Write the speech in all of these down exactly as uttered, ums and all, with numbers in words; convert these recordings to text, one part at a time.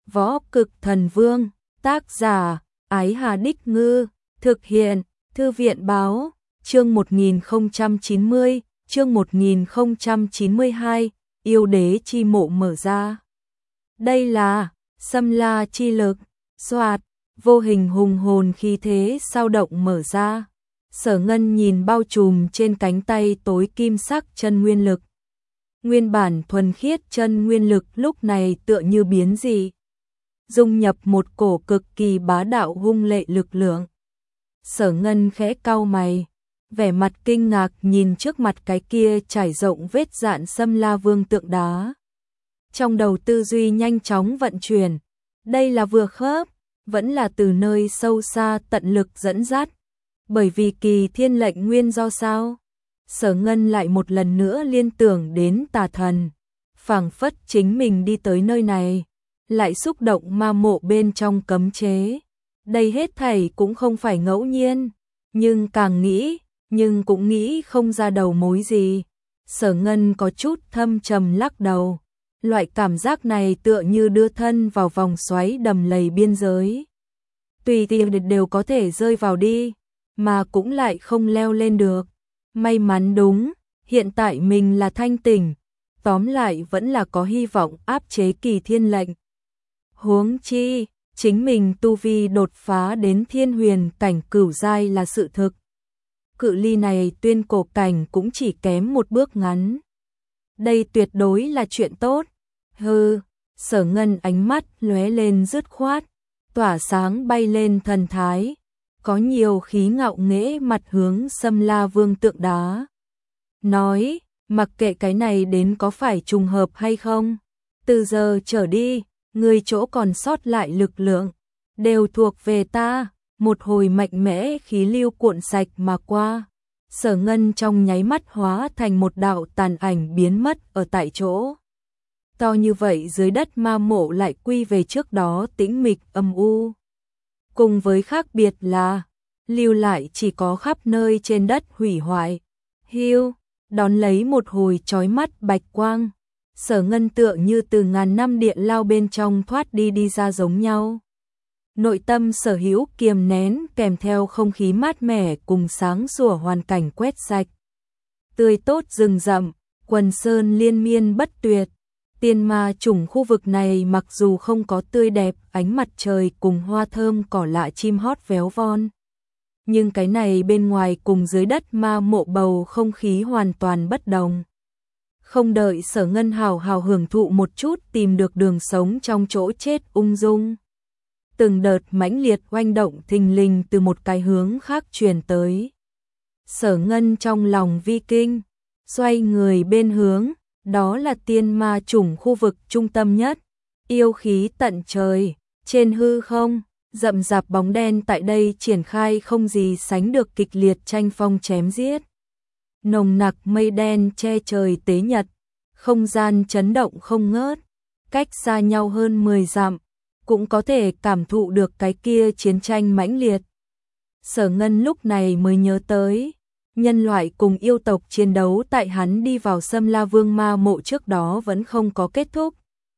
Võ Cực Thần Vương, tác giả, Ái Hà Đích Ngư, thực hiện, Thư viện Báo, chương một nghìn không trăm chín mươi, chương một nghìn không trăm chín mươi hai, yêu đế chi mộ mở ra. Đây là, Xâm La chi lực, soạt, vô hình hùng hồn khí thế sao động mở ra. Sở Ngân nhìn bao trùm trên cánh tay tối kim sắc chân nguyên lực. Nguyên bản thuần khiết chân nguyên lực lúc này tựa như biến dị, dung nhập một cổ cực kỳ bá đạo hung lệ lực lượng. Sở Ngân khẽ cau mày, vẻ mặt kinh ngạc nhìn trước mặt cái kia trải rộng vết dạn Xâm La Vương tượng đá. Trong đầu tư duy nhanh chóng vận chuyển, đây là vừa khớp, vẫn là từ nơi sâu xa tận lực dẫn dắt, bởi vì kỳ thiên lệnh nguyên do sao? Sở Ngân lại một lần nữa liên tưởng đến tà thần, phảng phất chính mình đi tới nơi này, lại xúc động ma mộ bên trong cấm chế. Đây hết thảy cũng không phải ngẫu nhiên, nhưng càng nghĩ, nhưng cũng nghĩ không ra đầu mối gì. Sở Ngân có chút thâm trầm lắc đầu, loại cảm giác này tựa như đưa thân vào vòng xoáy đầm lầy biên giới. Tùy tiện đều có thể rơi vào đi, mà cũng lại không leo lên được. May mắn đúng, hiện tại mình là thanh tỉnh, tóm lại vẫn là có hy vọng áp chế kỳ thiên lệnh. Huống chi, chính mình tu vi đột phá đến thiên huyền cảnh cửu giai là sự thực. Cự ly này tuyên cổ cảnh cũng chỉ kém một bước ngắn. Đây tuyệt đối là chuyện tốt. Hừ, Sở Ngân ánh mắt lóe lên dứt khoát, tỏa sáng bay lên thần thái, có nhiều khí ngạo nghễ mặt hướng Xâm La Vương tượng đá. Nói, mặc kệ cái này đến có phải trùng hợp hay không, từ giờ trở đi, người chỗ còn sót lại lực lượng, đều thuộc về ta. Một hồi mạnh mẽ khí lưu cuộn sạch mà qua. Sở Ngân trong nháy mắt hóa thành một đạo tàn ảnh biến mất ở tại chỗ. To như vậy dưới đất ma mộ lại quy về trước đó tĩnh mịch âm u. Cùng với khác biệt là, lưu lại chỉ có khắp nơi trên đất hủy hoại. Hiu, đón lấy một hồi chói mắt bạch quang. Sở Ngân tựa như từ ngàn năm địa lao bên trong thoát đi đi ra giống nhau. Nội tâm sở hữu kiềm nén kèm theo không khí mát mẻ cùng sáng sủa hoàn cảnh quét sạch. Tươi tốt rừng rậm, quần sơn liên miên bất tuyệt. Tiên ma chủng khu vực này mặc dù không có tươi đẹp ánh mặt trời cùng hoa thơm cỏ lạ chim hót véo von, nhưng cái này bên ngoài cùng dưới đất ma mộ bầu không khí hoàn toàn bất đồng. Không đợi Sở Ngân hào hào hưởng thụ một chút tìm được đường sống trong chỗ chết ung dung. Từng đợt mãnh liệt oanh động thình lình từ một cái hướng khác truyền tới. Sở Ngân trong lòng vi kinh, xoay người bên hướng, đó là tiên ma chủng khu vực trung tâm nhất, yêu khí tận trời, trên hư không, rậm rạp bóng đen tại đây triển khai không gì sánh được kịch liệt tranh phong chém giết. Nồng nặc mây đen che trời tế nhật, không gian chấn động không ngớt, cách xa nhau hơn mười dặm. Cũng có thể cảm thụ được cái kia chiến tranh mãnh liệt. Sở Ngân lúc này mới nhớ tới, nhân loại cùng yêu tộc chiến đấu tại hắn đi vào Xâm La Vương ma mộ trước đó vẫn không có kết thúc.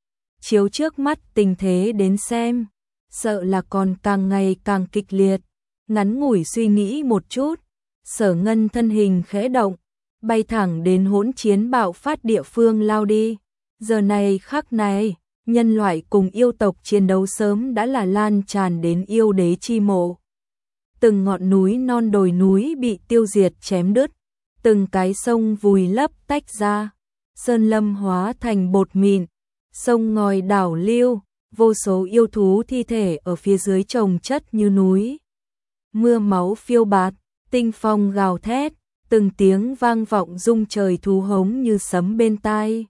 Chiếu trước mắt tình thế đến xem, sợ là còn càng ngày càng kịch liệt. Ngắn ngủi suy nghĩ một chút, Sở Ngân thân hình khẽ động, bay thẳng đến hỗn chiến bạo phát địa phương lao đi. Giờ này khắc này, nhân loại cùng yêu tộc chiến đấu sớm đã là lan tràn đến yêu đế chi mộ. Từng ngọn núi non đồi núi bị tiêu diệt chém đứt, từng cái sông vùi lấp tách ra, sơn lâm hóa thành bột mịn, sông ngòi đảo lưu, vô số yêu thú thi thể ở phía dưới chồng chất như núi. Mưa máu phiêu bạt, tinh phong gào thét, từng tiếng vang vọng rung trời thú hống như sấm bên tai.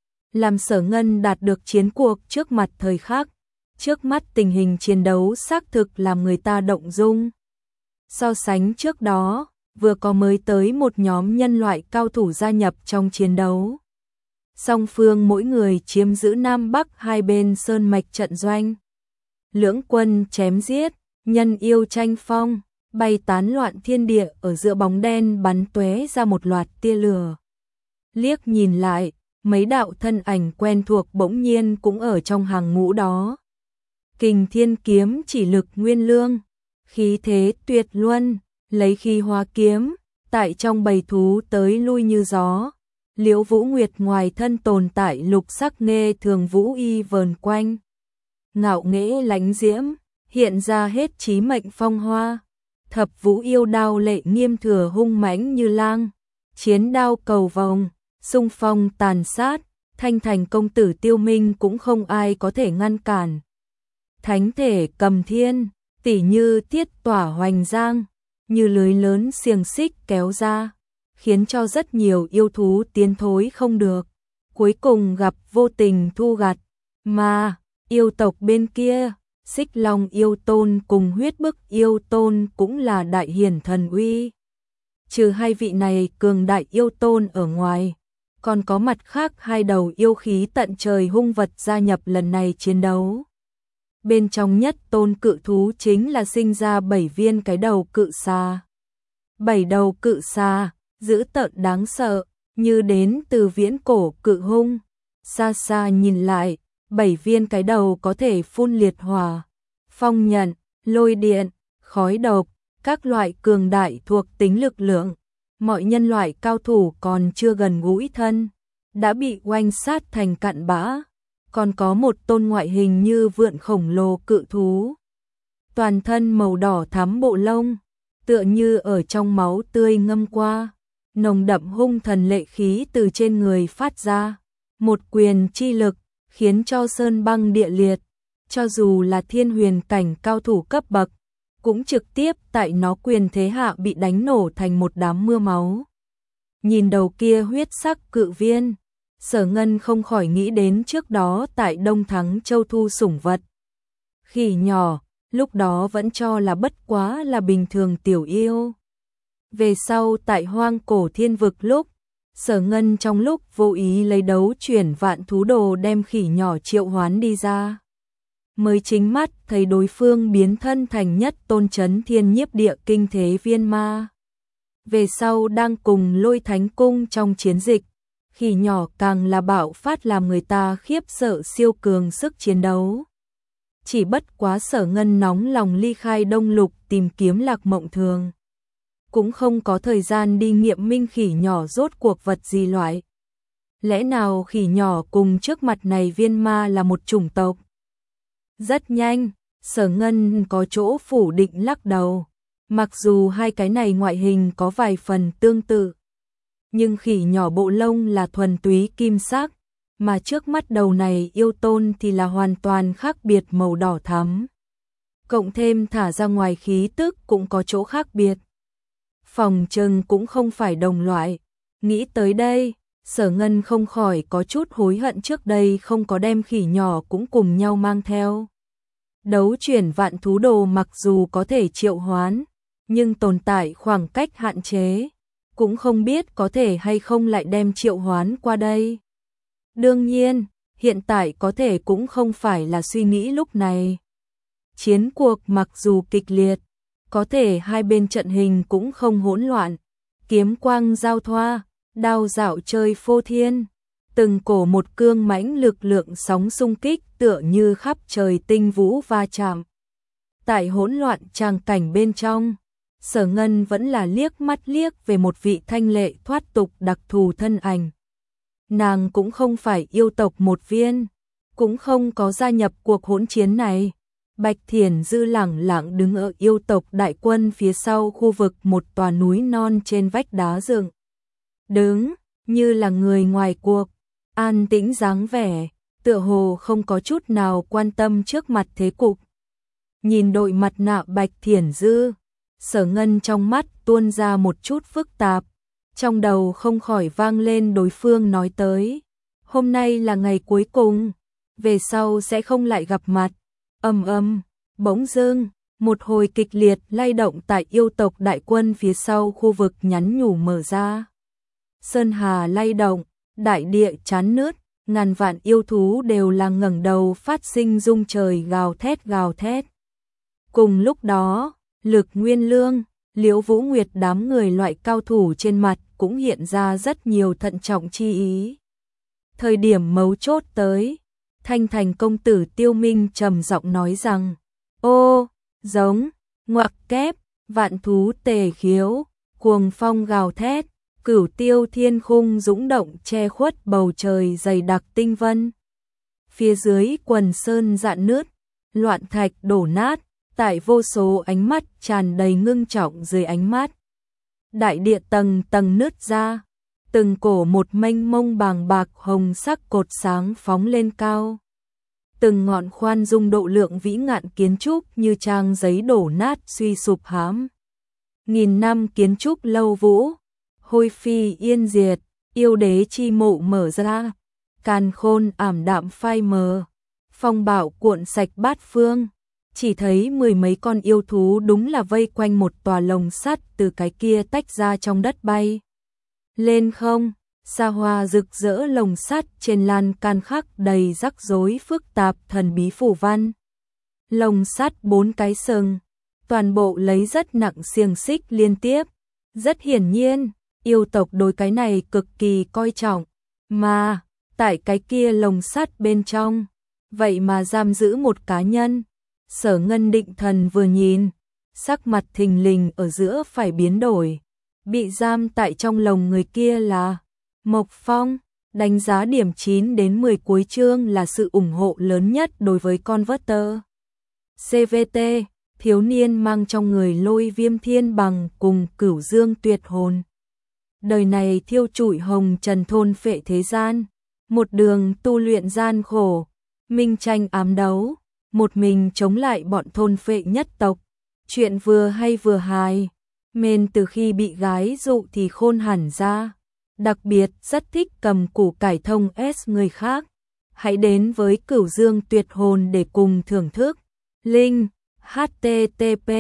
Làm Sở Ngân đạt được chiến cuộc trước mặt thời khắc, trước mắt tình hình chiến đấu xác thực làm người ta động dung. So sánh trước đó, vừa có mới tới một nhóm nhân loại cao thủ gia nhập trong chiến đấu. Song phương mỗi người chiếm giữ Nam Bắc hai bên sơn mạch trận doanh. Lưỡng quân chém giết, nhân yêu tranh phong, bay tán loạn thiên địa ở giữa bóng đen bắn tóe ra một loạt tia lửa. Liếc nhìn lại, mấy đạo thân ảnh quen thuộc bỗng nhiên cũng ở trong hàng ngũ đó. Kình Thiên kiếm chỉ lực nguyên lương, khí thế tuyệt luân, lấy khí hóa kiếm, tại trong bầy thú tới lui như gió. Liễu Vũ Nguyệt ngoài thân tồn tại lục sắc nghe thường vũ y vờn quanh, ngạo nghễ lãnh diễm, hiện ra hết chí mệnh phong hoa. Thập Vũ yêu đao lệ nghiêm thừa hung mãnh như lang, chiến đao cầu vòng, xung phong tàn sát, Thanh Thành công tử Tiêu Minh cũng không ai có thể ngăn cản. Thánh thể cầm thiên, tỉ như thiết tỏa hoành giang, như lưới lớn xiềng xích kéo ra, khiến cho rất nhiều yêu thú tiến thối không được. Cuối cùng gặp vô tình thu gặt, mà yêu tộc bên kia, Xích Long yêu tôn cùng Huyết Bức yêu tôn cũng là đại hiển thần uy. Trừ hai vị này cường đại yêu tôn ở ngoài, còn có mặt khác hai đầu yêu khí tận trời hung vật gia nhập lần này chiến đấu. Bên trong nhất tôn cự thú chính là sinh ra bảy viên cái đầu cự xà. Bảy đầu cự xà, dữ tợn đáng sợ, như đến từ viễn cổ cự hung. Xa xa nhìn lại, bảy viên cái đầu có thể phun liệt hỏa, phong nhận, lôi điện, khói độc, các loại cường đại thuộc tính lực lượng. Mọi nhân loại cao thủ còn chưa gần gũi thân, đã bị oanh sát thành cặn bã. Còn có một tôn ngoại hình như vượn khổng lồ cự thú. Toàn thân màu đỏ thắm bộ lông, tựa như ở trong máu tươi ngâm qua. Nồng đậm hung thần lệ khí từ trên người phát ra. Một quyền chi lực, khiến cho sơn băng địa liệt. Cho dù là thiên huyền cảnh cao thủ cấp bậc, cũng trực tiếp tại nó quyền thế hạ bị đánh nổ thành một đám mưa máu. Nhìn đầu kia huyết sắc cự viên, Sở Ngân không khỏi nghĩ đến trước đó tại Đông Thắng Châu thu sủng vật. Khỉ nhỏ, lúc đó vẫn cho là bất quá là bình thường tiểu yêu. Về sau tại Hoang Cổ Thiên Vực lúc, Sở Ngân trong lúc vô ý lấy đấu chuyển vạn thú đồ đem khỉ nhỏ triệu hoán đi ra. Mới chính mắt thấy đối phương biến thân thành nhất tôn chấn thiên nhiếp địa kinh thế viên ma. Về sau đang cùng Lôi Thánh Cung trong chiến dịch, khỉ nhỏ càng là bạo phát làm người ta khiếp sợ siêu cường sức chiến đấu. Chỉ bất quá Sở Ngân nóng lòng ly khai Đông Lục tìm kiếm Lạc Mộng Thường, cũng không có thời gian đi nghiệm minh khỉ nhỏ rốt cuộc vật gì loại. Lẽ nào khỉ nhỏ cùng trước mặt này viên ma là một chủng tộc? Rất nhanh, Sở Ngân có chỗ phủ định lắc đầu. Mặc dù hai cái này ngoại hình có vài phần tương tự, nhưng khỉ nhỏ bộ lông là thuần túy kim sắc, mà trước mắt đầu này yêu tôn thì là hoàn toàn khác biệt màu đỏ thắm. Cộng thêm thả ra ngoài khí tức cũng có chỗ khác biệt. Phòng trừng cũng không phải đồng loại. Nghĩ tới đây, Sở Ngân không khỏi có chút hối hận trước đây không có đem khỉ nhỏ cũng cùng nhau mang theo. Đấu chuyển vạn thú đồ mặc dù có thể triệu hoán, nhưng tồn tại khoảng cách hạn chế, cũng không biết có thể hay không lại đem triệu hoán qua đây. Đương nhiên, hiện tại có thể cũng không phải là suy nghĩ lúc này. Chiến cuộc mặc dù kịch liệt, có thể hai bên trận hình cũng không hỗn loạn, kiếm quang giao thoa, đao dạo chơi phô thiên, từng cổ một cương mãnh lực lượng sóng xung kích tựa như khắp trời tinh vũ va chạm. Tại hỗn loạn tràng cảnh bên trong, Sở Ngân vẫn là liếc mắt liếc về một vị thanh lệ thoát tục đặc thù thân ảnh. Nàng cũng không phải yêu tộc một viên, cũng không có gia nhập cuộc hỗn chiến này. Bạch Thiển Dư lẳng lặng đứng ở yêu tộc đại quân phía sau khu vực một tòa núi non trên vách đá dựng. Đứng, như là người ngoài cuộc, an tĩnh dáng vẻ, tựa hồ không có chút nào quan tâm trước mặt thế cục. Nhìn đội mặt nạ Bạch Thiển Dư, Sở Ngân trong mắt tuôn ra một chút phức tạp, trong đầu không khỏi vang lên đối phương nói tới. Hôm nay là ngày cuối cùng, về sau sẽ không lại gặp mặt. Ầm ầm, bỗng dưng, một hồi kịch liệt lay động tại yêu tộc đại quân phía sau khu vực nhắn nhủ mở ra. Sơn hà lay động, đại địa chán nứt, ngàn vạn yêu thú đều là ngẩng đầu phát sinh rung trời gào thét gào thét. Cùng lúc đó, Lực Nguyên Lương, Liễu Vũ Nguyệt đám người loại cao thủ trên mặt cũng hiện ra rất nhiều thận trọng chi ý. Thời điểm mấu chốt tới, Thanh Thành công tử Tiêu Minh trầm giọng nói rằng, ô, giống, ngoặc kép, vạn thú tề khiếu, cuồng phong gào thét, cửu tiêu thiên khung dũng động che khuất bầu trời dày đặc tinh vân. Phía dưới quần sơn rạn nứt, loạn thạch đổ nát, tại vô số ánh mắt tràn đầy ngưng trọng dưới ánh mắt. Đại địa tầng tầng nứt ra, từng cổ một mênh mông bàng bạc hồng sắc cột sáng phóng lên cao. Từng ngọn khoan dung độ lượng vĩ ngạn kiến trúc như trang giấy đổ nát suy sụp hám. Nghìn năm kiến trúc lâu vũ, hôi phi yên diệt, yêu đế chi mộ mở ra, càn khôn ảm đạm phai mờ, phong bạo cuộn sạch bát phương. Chỉ thấy mười mấy con yêu thú đúng là vây quanh một tòa lồng sắt từ cái kia tách ra trong đất bay lên không, xa hoa rực rỡ lồng sắt trên lan can khắc đầy rắc rối phức tạp thần bí phù văn. Lồng sắt bốn cái sừng, toàn bộ lấy rất nặng xiềng xích liên tiếp. Rất hiển nhiên, yêu tộc đối cái này cực kỳ coi trọng, mà tại cái kia lồng sắt bên trong, vậy mà giam giữ một cá nhân. Sở Ngân Định Thần vừa nhìn, sắc mặt thình lình ở giữa phải biến đổi. Bị giam tại trong lồng người kia là Mộc Phong. Đánh giá điểm chín đến mười cuối chương là sự ủng hộ lớn nhất đối với Converter. xê vê tê, thiếu niên mang trong người Lôi Viêm Thiên Bằng cùng Cửu Dương Tuyệt Hồn. Đời này thiêu trụi hồng trần thôn phệ thế gian, một đường tu luyện gian khổ, minh tranh ám đấu, một mình chống lại bọn thôn phệ nhất tộc. Chuyện vừa hay vừa hài, mên từ khi bị gái dụ thì khôn hẳn ra. Đặc biệt rất thích cầm củ cải thông S người khác. Hãy đến với Cửu Dương Tuyệt Hồn để cùng thưởng thức. Link http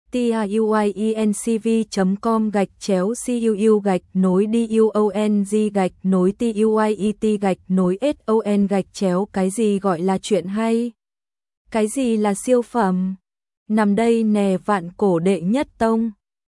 tuiencv chấm com gạch chéo cuu gạch nối duong gạch nối tuyet gạch nối son gạch chéo. Cái gì gọi là chuyện hay? Cái gì là siêu phẩm? Nằm đây nè vạn cổ đệ nhất tông.